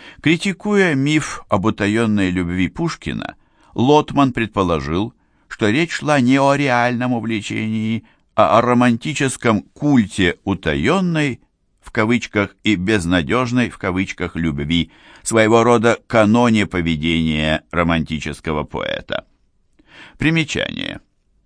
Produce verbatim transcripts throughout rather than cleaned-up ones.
Критикуя миф об утаенной любви Пушкина, Лотман предположил, что речь шла не о реальном увлечении, а о романтическом культе утаенной, в кавычках, и безнадежной, в кавычках, любви, своего рода каноне поведения романтического поэта. Примечание.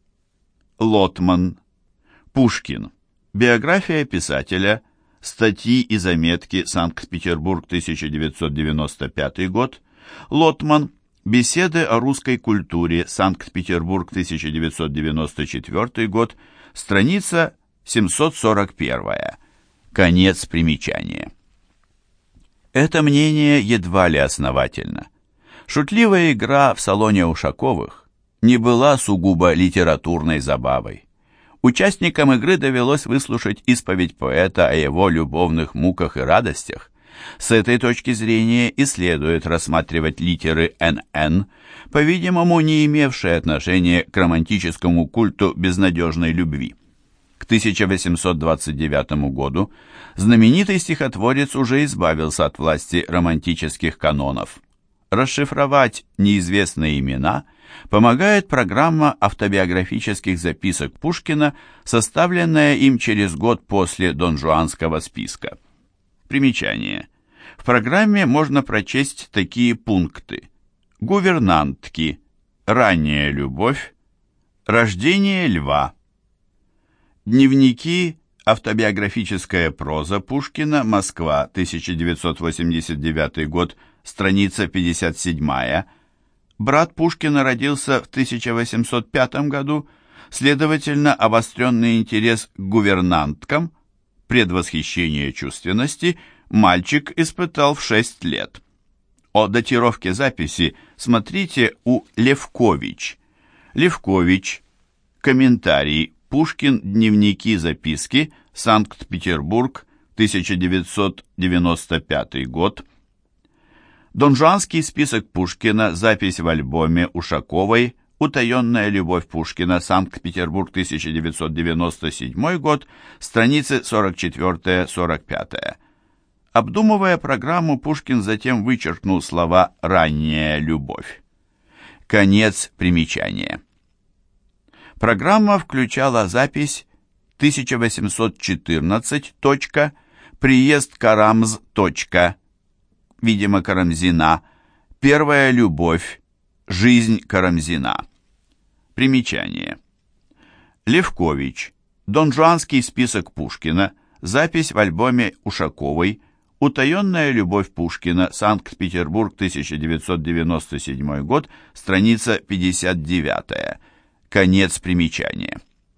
Лотман. Пушкин. Биография писателя. Статьи и заметки. Санкт-Петербург, тысяча девятьсот девяносто пятый год. Лотман. Беседы о русской культуре. Санкт-Петербург, тысяча девятьсот девяносто четвёртый год. Страница семьсот сорок первая. Конец примечания. Это мнение едва ли основательно. Шутливая игра в салоне Ушаковых не была сугубо литературной забавой. Участникам игры довелось выслушать исповедь поэта о его любовных муках и радостях. С этой точки зрения и следует рассматривать литеры эн эн, по-видимому, не имевшие отношения к романтическому культу безнадежной любви. К тысяча восемьсот двадцать девятому году знаменитый стихотворец уже избавился от власти романтических канонов. Расшифровать неизвестные имена помогает программа автобиографических записок Пушкина, составленная им через год после донжуанского списка. Примечание. В программе можно прочесть такие пункты: гувернантки, ранняя любовь, рождение льва, дневники, автобиографическая проза Пушкина, Москва, тысяча девятьсот восемьдесят девятый год, страница пятьдесят семь. Брат Пушкина родился в тысяча восемьсот пятом году, следовательно, обостренный интерес к гувернанткам, предвосхищение чувственности, мальчик испытал в шесть лет. О датировке записи смотрите у Левкович. Левкович. Комментарий. Пушкин. Дневники, записки. Санкт-Петербург. тысяча девятьсот девяносто пятый год. Донжуанский список Пушкина. Запись в альбоме Ушаковой. Утаенная любовь Пушкина. Санкт-Петербург. тысяча девятьсот девяносто седьмой год. Страницы сорок четыре — сорок пять. Обдумывая программу, Пушкин затем вычеркнул слова «ранняя любовь». Конец примечания. Программа включала запись тысяча восемьсот четырнадцать. Приезд Карамз. Видимо, Карамзина. Первая любовь. Жизнь Карамзина. Примечание. Левкович. Донжуанский список Пушкина. Запись в альбоме Ушаковой. Утаенная любовь Пушкина. Санкт-Петербург, тысяча девятьсот девяносто седьмой год. Страница пятьдесят девять. Конец примечания.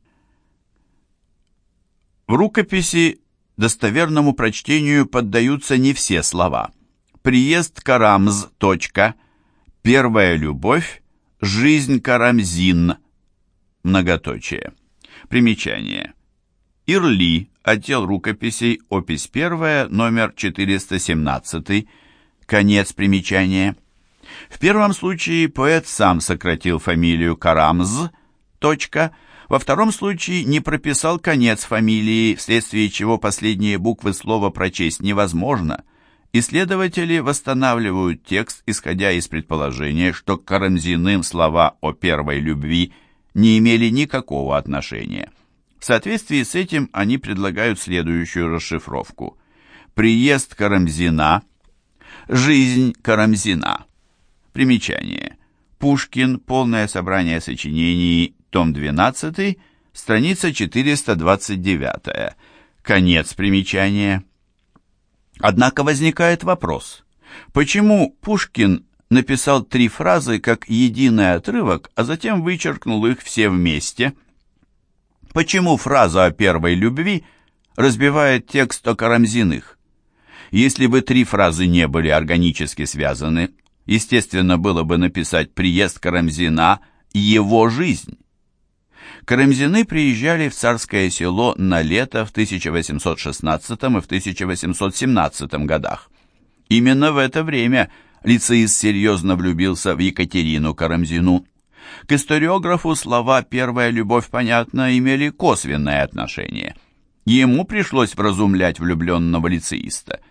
В рукописи достоверному прочтению поддаются не все слова. Приезд Карамз. Первая любовь. Жизнь Карамзин. Многоточие. Примечание. Ирли. Отдел рукописей. Опись первая. Номер четыреста семнадцать. Конец примечания. В первом случае поэт сам сократил фамилию Карамз. Во втором случае не прописал конец фамилии, вследствие чего последние буквы слова прочесть невозможно. Исследователи восстанавливают текст, исходя из предположения, что к Карамзиным слова о первой любви не имели никакого отношения. В соответствии с этим они предлагают следующую расшифровку. Приезд Карамзина. Жизнь Карамзина. Примечание. Пушкин. Полное собрание сочинений. Том двенадцатый. Страница четыреста двадцать девять. Конец примечания. Однако возникает вопрос. Почему Пушкин написал три фразы как единый отрывок, а затем вычеркнул их все вместе? Почему фраза о первой любви разбивает текст о Карамзиных? Если бы три фразы не были органически связаны, естественно было бы написать «Приезд Карамзина. Его жизнь». Карамзины приезжали в Царское Село на лето в тысяча восемьсот шестнадцатом и в тысяча восемьсот семнадцатом годах. Именно в это время лицеист серьезно влюбился в Екатерину Карамзину. К историографу слова «первая любовь», понятно, имели косвенное отношение. Ему пришлось вразумлять влюбленного лицеиста.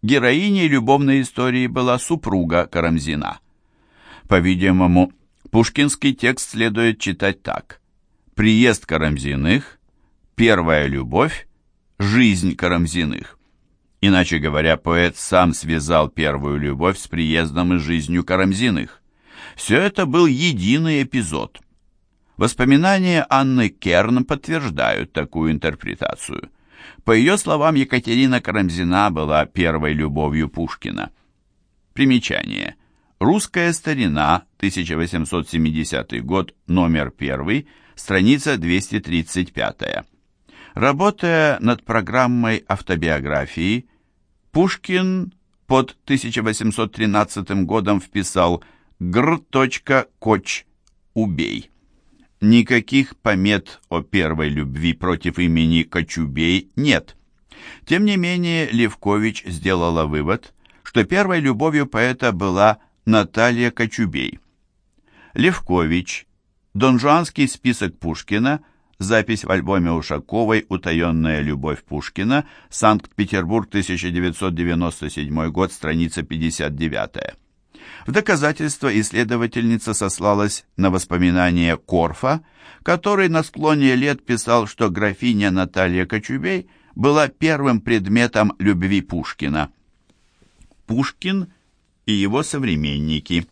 Героиней любовной истории была супруга Карамзина. По-видимому, пушкинский текст следует читать так: «Приезд Карамзиных», «Первая любовь», «Жизнь Карамзиных». Иначе говоря, поэт сам связал первую любовь с приездом и жизнью Карамзиных. Все это был единый эпизод. Воспоминания Анны Керн подтверждают такую интерпретацию. По ее словам, Екатерина Карамзина была первой любовью Пушкина. Примечание. Русская старина, тысяча восемьсот семидесятый год, номер первый, страница двести тридцать пять. Работая над программой автобиографии, Пушкин под тысяча восемьсот тринадцатым годом вписал «Гр. Коч. Убей». Никаких помет о первой любви против имени Кочубей нет. Тем не менее, Левкович сделала вывод, что первой любовью поэта была Наталья Кочубей. Левкович. Донжуанский список Пушкина. Запись в альбоме Ушаковой «Утаенная любовь Пушкина», Санкт-Петербург, тысяча девятьсот девяносто седьмой год, страница пятьдесят девять. В доказательство исследовательница сослалась на воспоминания Корфа, который на склоне лет писал, что графиня Наталья Кочубей была первым предметом любви Пушкина. Пушкин и его современники.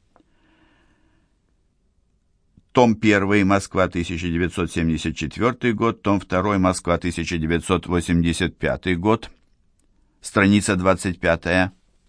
Том первый, Москва, тысяча девятьсот семьдесят четвёртый год, том второй, Москва, тысяча девятьсот восемьдесят пятый год, страница двадцать пять.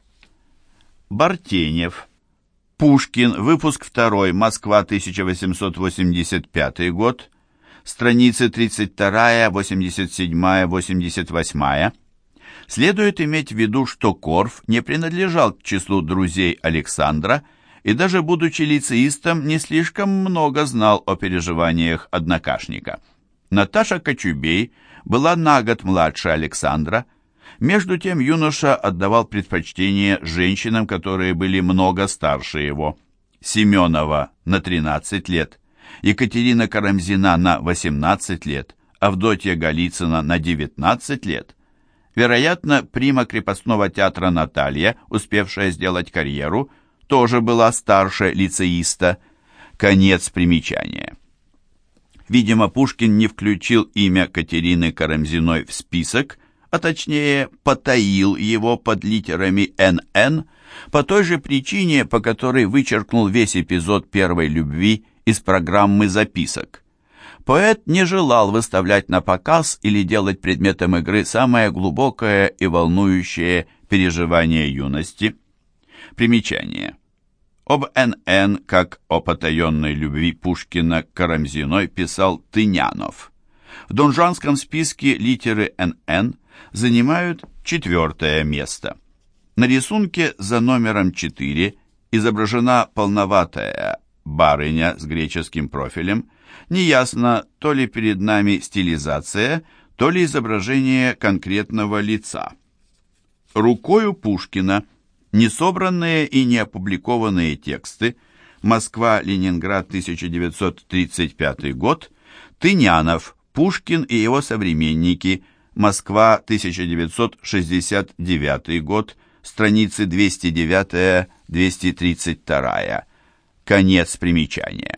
Бартенев. Пушкин, выпуск второй, Москва, тысяча восемьсот восемьдесят пятый год, страницы тридцать два, восемьдесят семь, восемьдесят восемь. Следует иметь в виду, что Корф не принадлежал к числу друзей Александра и даже будучи лицеистом, не слишком много знал о переживаниях однокашника. Наташа Кочубей была на год младше Александра. Между тем юноша отдавал предпочтение женщинам, которые были много старше его. Семенова на тринадцать лет, Екатерина Карамзина на восемнадцать лет, Авдотья Голицына на девятнадцать лет. Вероятно, прима крепостного театра Наталья, успевшая сделать карьеру, тоже была старше лицеиста. Конец примечания. Видимо, Пушкин не включил имя Катерины Карамзиной в список, а точнее потаил его под литерами эн эн, по той же причине, по которой вычеркнул весь эпизод первой любви из программы записок. Поэт не желал выставлять на показ или делать предметом игры самое глубокое и волнующее переживание юности. Примечание. Об эн эн, как о потаенной любви Пушкина к Карамзиной, писал Тынянов. В донжуанском списке литеры эн эн занимают четвертое место. На рисунке за номером четыре изображена полноватая барыня с греческим профилем. Неясно, то ли перед нами стилизация, то ли изображение конкретного лица. Рукою Пушкина несобранные и не опубликованные тексты. Москва, Ленинград, тысяча девятьсот тридцать пятый год. Тынянов, Пушкин и его современники. Москва, тысяча девятьсот шестьдесят девятый год. Страницы двести девять — двести тридцать два. Конец примечания.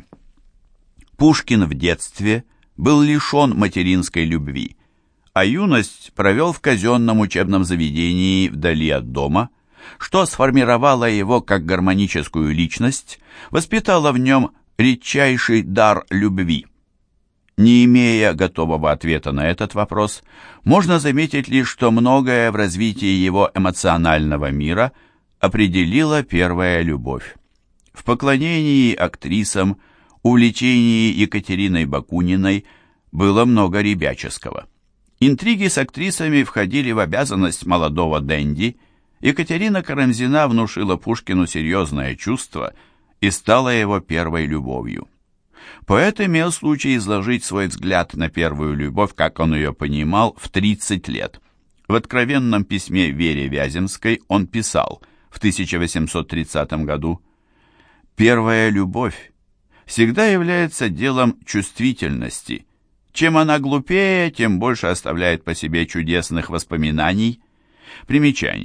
Пушкин в детстве был лишен материнской любви, а юность провел в казенном учебном заведении вдали от дома, что сформировало его как гармоническую личность, воспитало в нем редчайший дар любви. Не имея готового ответа на этот вопрос, можно заметить лишь, что многое в развитии его эмоционального мира определила первая любовь. В поклонении актрисам, увлечении Екатериной Бакуниной было много ребяческого. Интриги с актрисами входили в обязанность молодого денди. Екатерина Карамзина внушила Пушкину серьезное чувство и стала его первой любовью. Поэт имел случай изложить свой взгляд на первую любовь, как он ее понимал, в тридцать лет. В откровенном письме Вере Вяземской он писал в тысяча восемьсот тридцатом году: «Первая любовь всегда является делом чувствительности. Чем она глупее, тем больше оставляет по себе чудесных воспоминаний». Примечание.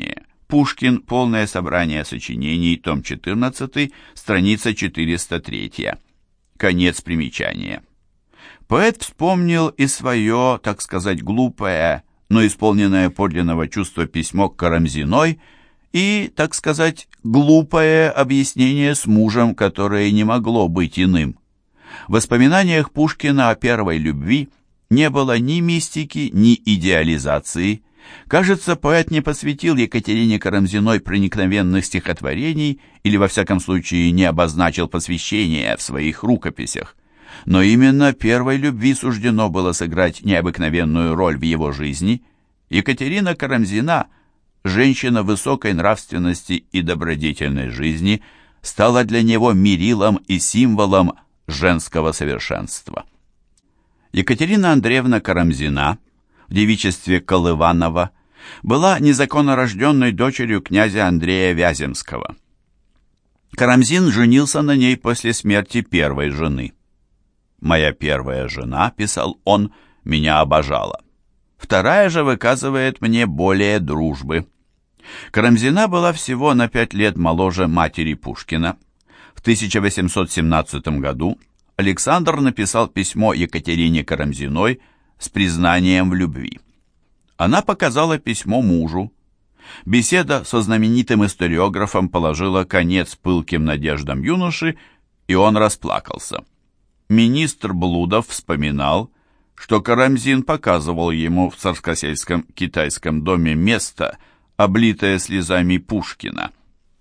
Пушкин. Полное собрание сочинений. Том четырнадцатый. Страница четыреста три. Конец примечания. Поэт вспомнил и свое, так сказать, глупое, но исполненное подлинного чувства письмо к Карамзиной и, так сказать, глупое объяснение с мужем, которое не могло быть иным. В воспоминаниях Пушкина о первой любви не было ни мистики, ни идеализации. Кажется, поэт не посвятил Екатерине Карамзиной проникновенных стихотворений или, во всяком случае, не обозначил посвящение в своих рукописях. Но именно первой любви суждено было сыграть необыкновенную роль в его жизни. Екатерина Карамзина, женщина высокой нравственности и добродетельной жизни, стала для него мерилом и символом женского совершенства. Екатерина Андреевна Карамзина в девичестве Колыванова была незаконно рожденной дочерью князя Андрея Вяземского. Карамзин женился на ней после смерти первой жены. «Моя первая жена, — писал он, — меня обожала. Вторая же выказывает мне более дружбы». Карамзина была всего на пять лет моложе матери Пушкина. В тысяча восемьсот семнадцатом году Александр написал письмо Екатерине Карамзиной с признанием в любви. Она показала письмо мужу. Беседа со знаменитым историографом положила конец пылким надеждам юноши, и он расплакался. Министр Блудов вспоминал, что Карамзин показывал ему в Царскосельском китайском доме место, облитое слезами Пушкина.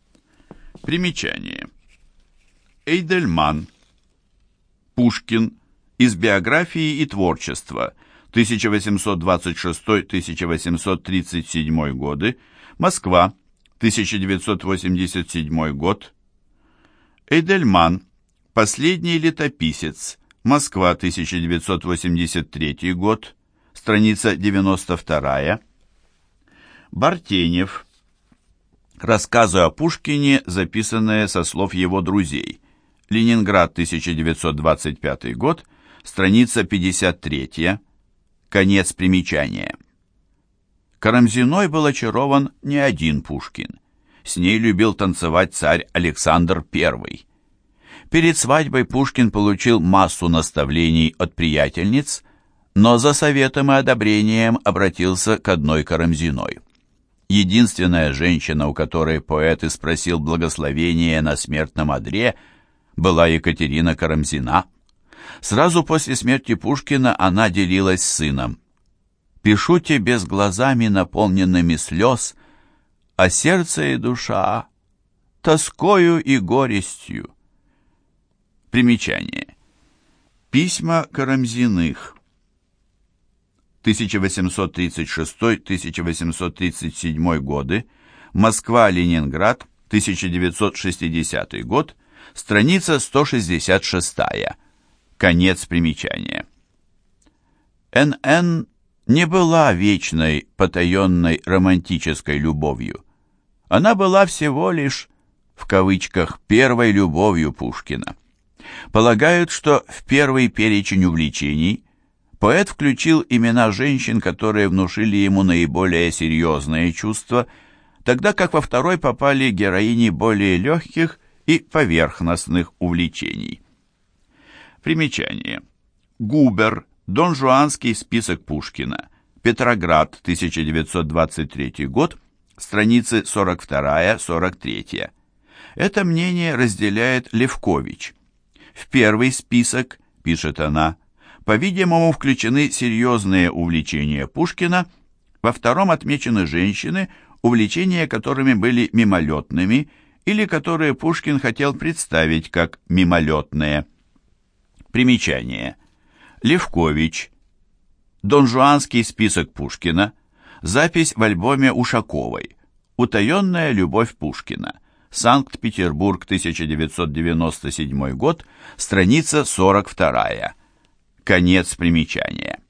Примечание. Эйдельман. Пушкин. Из биографии и творчества. тысяча восемьсот двадцать шестой — тысяча восемьсот тридцать седьмой годы. Москва. тысяча девятьсот восемьдесят седьмой год. Эйдельман. Последний летописец. Москва, тысяча девятьсот восемьдесят третий год. Страница девяносто вторая. Бартенев. Рассказы о Пушкине, записанные со слов его друзей. Ленинград, тысяча девятьсот двадцать пятый год. Страница пятьдесят третья. Конец примечания. Карамзиной был очарован не один Пушкин. С ней любил танцевать царь Александр Первый. Перед свадьбой Пушкин получил массу наставлений от приятельниц, но за советом и одобрением обратился к одной Карамзиной. Единственная женщина, у которой поэт и спросил благословения на смертном одре, была Екатерина Карамзина. Сразу после смерти Пушкина она делилась с сыном. «Пишу тебе с глазами, наполненными слез, а сердце и душа тоскою и горестью». Примечание. Письма Карамзиных. тысяча восемьсот тридцать шестой — тысяча восемьсот тридцать седьмой годы. Москва-Ленинград, тысяча девятьсот шестидесятый год. Страница сто шестьдесят шестая. Конец примечания. эн эн не была вечной, потаенной романтической любовью. Она была всего лишь, в кавычках, первой любовью Пушкина. Полагают, что в первый перечень увлечений поэт включил имена женщин, которые внушили ему наиболее серьезные чувства, тогда как во второй попали героини более легких и поверхностных увлечений. Примечание. Губер. Донжуанский список Пушкина. Петроград, тысяча девятьсот двадцать третий год. Страницы сорок вторая — сорок третья. Это мнение разделяет Левкович. В первый список, пишет она, по-видимому, включены серьезные увлечения Пушкина, во втором отмечены женщины, увлечения которыми были мимолетными или которые Пушкин хотел представить как мимолетные. Примечание. Левкович. Донжуанский список Пушкина. Запись в альбоме Ушаковой. «Утаенная любовь Пушкина». Санкт-Петербург, тысяча девятьсот девяносто седьмой год, страница сорок вторая. Конец примечания.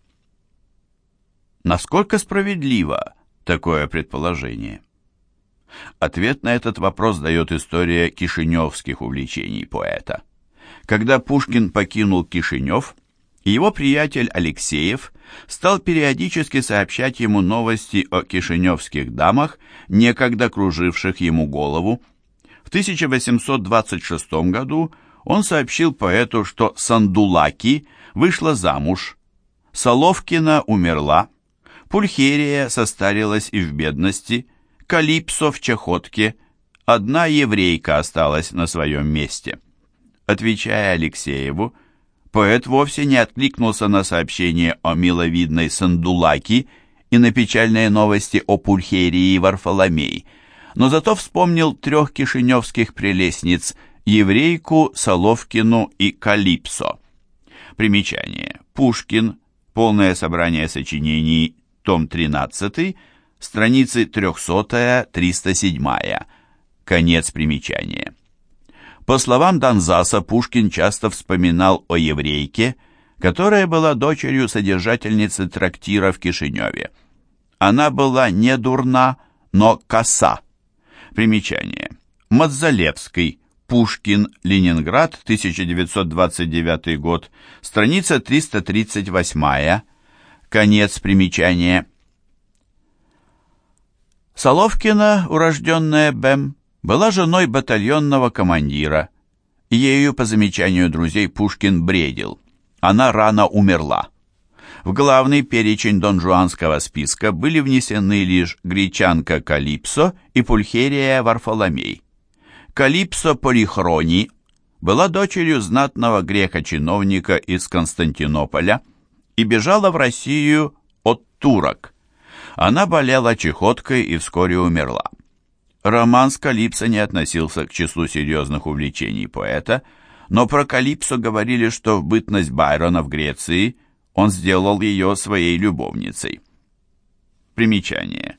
Насколько справедливо такое предположение? Ответ на этот вопрос дает история кишиневских увлечений поэта. Когда Пушкин покинул Кишинев, Его приятель Алексеев стал периодически сообщать ему новости о кишиневских дамах, некогда круживших ему голову. В тысяча восемьсот двадцать шестом году он сообщил поэту, что Сандулаки вышла замуж, Соловкина умерла, Пульхерия состарилась и в бедности, Калипсо в чахотке, одна еврейка осталась на своем месте. Отвечая Алексееву, поэт вовсе не откликнулся на сообщение о миловидной Сандулаки и на печальные новости о Пульхерии и Варфоломее, но зато вспомнил трех кишиневских прелестниц – еврейку, Соловкину и Калипсо. Примечание. Пушкин. Полное собрание сочинений. Том тринадцатый. Страницы триста — триста семь. Конец примечания. По словам Донзаса, Пушкин часто вспоминал о еврейке, которая была дочерью содержательницы трактира в Кишиневе. Она была не дурна, но коса. Примечание. Мадзалевский. Пушкин. Ленинград. тысяча девятьсот двадцать девятый год. Страница триста тридцать восемь. Конец примечания. Соловкина, урожденная Бэм, была женой батальонного командира. Ею, по замечанию друзей, Пушкин бредил. Она рано умерла. В главный перечень донжуанского списка были внесены лишь гречанка Калипсо и Пульхерия Варфоломей. Калипсо Полихрони была дочерью знатного грека-чиновника из Константинополя и бежала в Россию от турок. Она болела чахоткой и вскоре умерла. Роман с Калипсо не относился к числу серьезных увлечений поэта, но про Калипсо говорили, что в бытность Байрона в Греции он сделал ее своей любовницей. Примечание.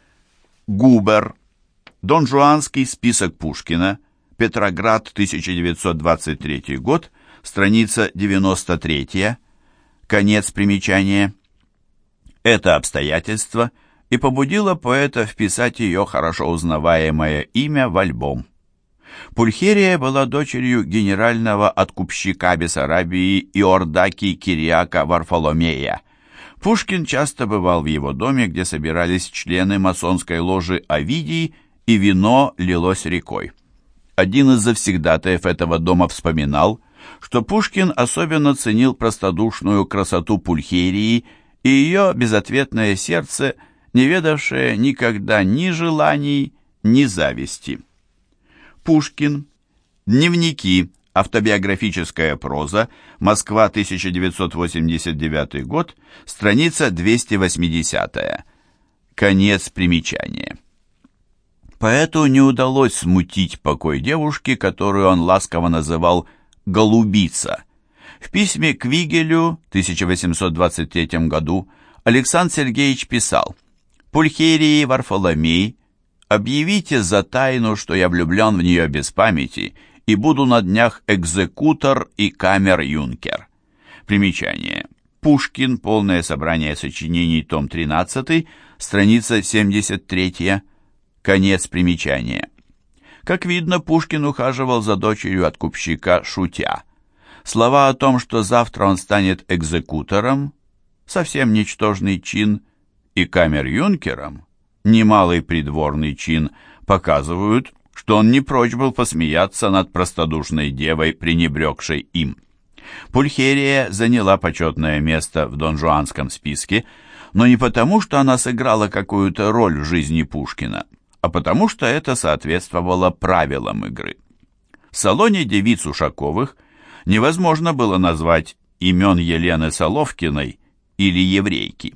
Губер. Донжуанский список Пушкина. Петроград, тысяча девятьсот двадцать третий год. Страница девяносто три. Конец примечания. Это обстоятельство и побудило поэта вписать ее хорошо узнаваемое имя в альбом. Пульхерия была дочерью генерального откупщика Бессарабии Иордаки Кириака Варфоломея. Пушкин часто бывал в его доме, где собирались члены масонской ложи Овидий, и вино лилось рекой. Один из завсегдатаев этого дома вспоминал, что Пушкин особенно ценил простодушную красоту Пульхерии и ее безответное сердце, не ведавшее никогда ни желаний, ни зависти. Пушкин. Дневники. Автобиографическая проза. Москва, тысяча девятьсот восемьдесят девятый год. Страница двести восемьдесят. Конец примечания. Поэту не удалось смутить покой девушки, которую он ласково называл «голубица». В письме к Вигелю в тысяча восемьсот двадцать третьем году Александр Сергеевич писал: «Пульхерии Варфоломей, объявите за тайну, что я влюблен в нее без памяти и буду на днях экзекутор и камер-юнкер». Примечание. Пушкин. Полное собрание сочинений. Том тринадцатый. Страница семьдесят три. Конец примечания. Как видно, Пушкин ухаживал за дочерью откупщика, шутя. Слова о том, что завтра он станет экзекутором, совсем ничтожный чин, и камер-юнкером, немалый придворный чин, показывают, что он не прочь был посмеяться над простодушной девой, пренебрегшей им. Пульхерия заняла почетное место в донжуанском списке, но не потому, что она сыграла какую-то роль в жизни Пушкина, а потому, что это соответствовало правилам игры. В салоне девиц Ушаковых невозможно было назвать имен Елены Соловкиной или еврейки.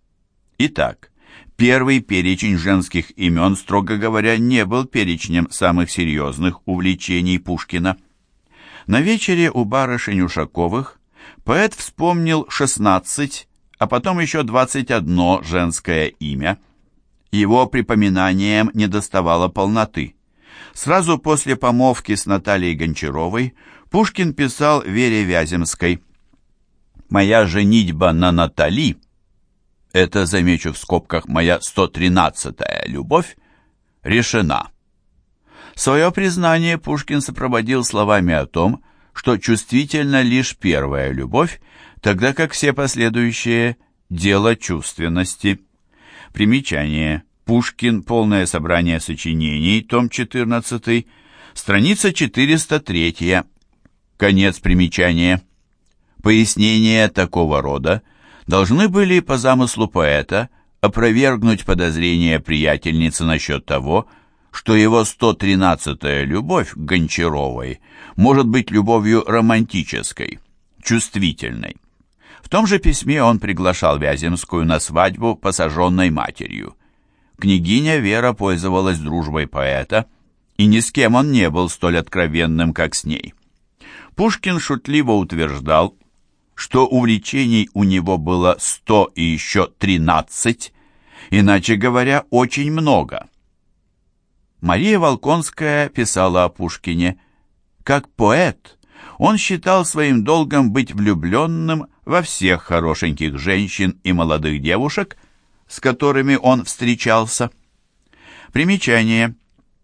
Итак, первый перечень женских имен, строго говоря, не был перечнем самых серьезных увлечений Пушкина. На вечере у барышень Ушаковых поэт вспомнил шестнадцать, а потом еще двадцать одно женское имя. Его припоминаниям недоставало полноты. Сразу после помолвки с Натальей Гончаровой Пушкин писал Вере Вяземской: «Моя женитьба на Натали, это, замечу в скобках, моя сто тринадцатая любовь, решена». Свое признание Пушкин сопроводил словами о том, что чувствительна лишь первая любовь, тогда как все последующие – дело чувственности. Примечание. Пушкин. Полное собрание сочинений. Том четырнадцатый. Страница четыреста три. Конец примечания. Пояснения такого рода должны были по замыслу поэта опровергнуть подозрения приятельницы насчет того, что его сто тринадцатая любовь к Гончаровой может быть любовью романтической, чувствительной. В том же письме он приглашал Вяземскую на свадьбу, посаженной матерью. Княгиня Вера пользовалась дружбой поэта, и ни с кем он не был столь откровенным, как с ней. Пушкин шутливо утверждал, что увлечений у него было сто и еще тринадцать, иначе говоря, очень много. Мария Волконская писала о Пушкине: «Как поэт он считал своим долгом быть влюбленным во всех хорошеньких женщин и молодых девушек, с которыми он встречался». Примечание.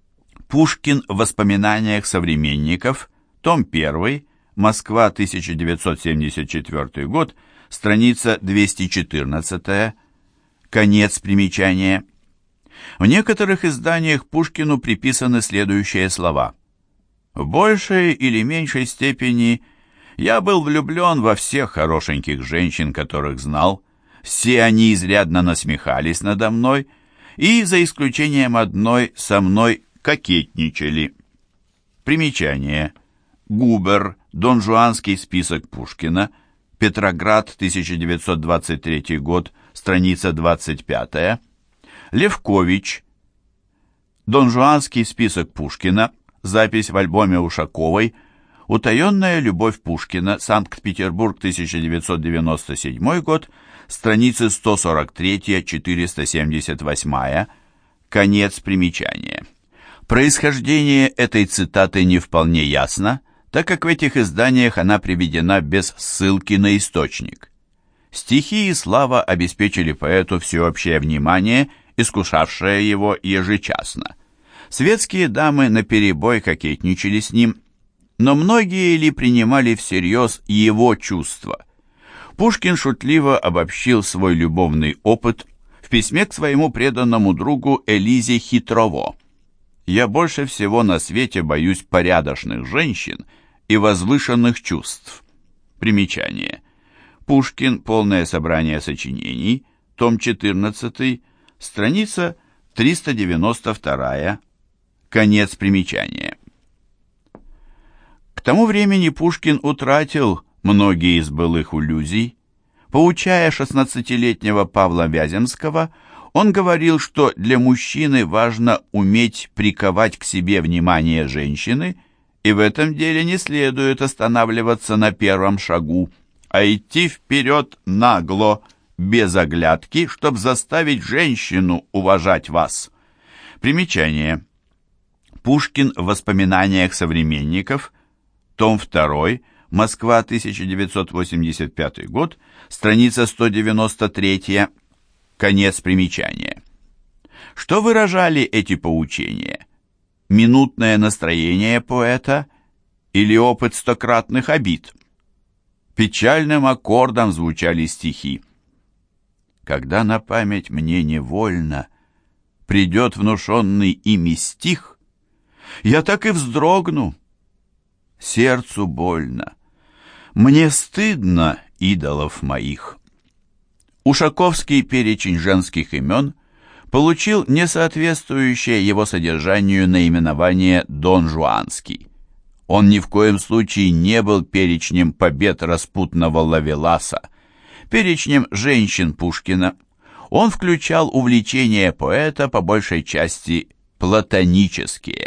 Пушкин в воспоминаниях современников, том один, Москва, тысяча девятьсот семьдесят четвёртый год, страница двести четырнадцать. Конец примечания. В некоторых изданиях Пушкину приписаны следующие слова: «В большей или меньшей степени я был влюблен во всех хорошеньких женщин, которых знал. Все они изрядно насмехались надо мной, и, за исключением одной, со мной кокетничали». Примечание. Губер. Донжуанский список Пушкина. Петроград, тысяча девятьсот двадцать третий год, страница двадцать пять. Левкович. Донжуанский список Пушкина. Запись в альбоме Ушаковой. Утаенная любовь Пушкина. Санкт-Петербург, тысяча девятьсот девяносто седьмой год, страницы сто сорок три — четыреста семьдесят восемь. Конец примечания. Происхождение этой цитаты не вполне ясно, так как в этих изданиях она приведена без ссылки на источник. Стихи и слава обеспечили поэту всеобщее внимание, искушавшее его ежечасно. Светские дамы наперебой кокетничали с ним, но многие ли принимали всерьез его чувства? Пушкин шутливо обобщил свой любовный опыт в письме к своему преданному другу Элизе Хитрово: «Я больше всего на свете боюсь порядочных женщин и возвышенных чувств». Примечание. Пушкин. Полное собрание сочинений. Том четырнадцатый. Страница триста девяносто два. Конец примечания. К тому времени Пушкин утратил многие из былых иллюзий. Поучая шестнадцатилетнего Павла Вяземского, он говорил, что для мужчины важно уметь приковать к себе внимание женщины, и в этом деле не следует останавливаться на первом шагу, а идти вперед нагло, без оглядки, чтобы заставить женщину уважать вас. Примечание. Пушкин в воспоминаниях современников, том два, Москва, тысяча девятьсот восемьдесят пятый год, страница сто девяносто три. Конец примечания. Что выражали эти поучения? Минутное настроение поэта или опыт стократных обид? Печальным аккордом звучали стихи: «Когда на память мне невольно придет внушенный ими стих, я так и вздрогну, сердцу больно, мне стыдно идолов моих». Ушаковский перечень женских имен получил несоответствующее его содержанию наименование «Дон Жуанский». Он ни в коем случае не был перечнем побед распутного Лавеласа, перечнем женщин Пушкина. Он включал увлечения поэта по большей части платонические.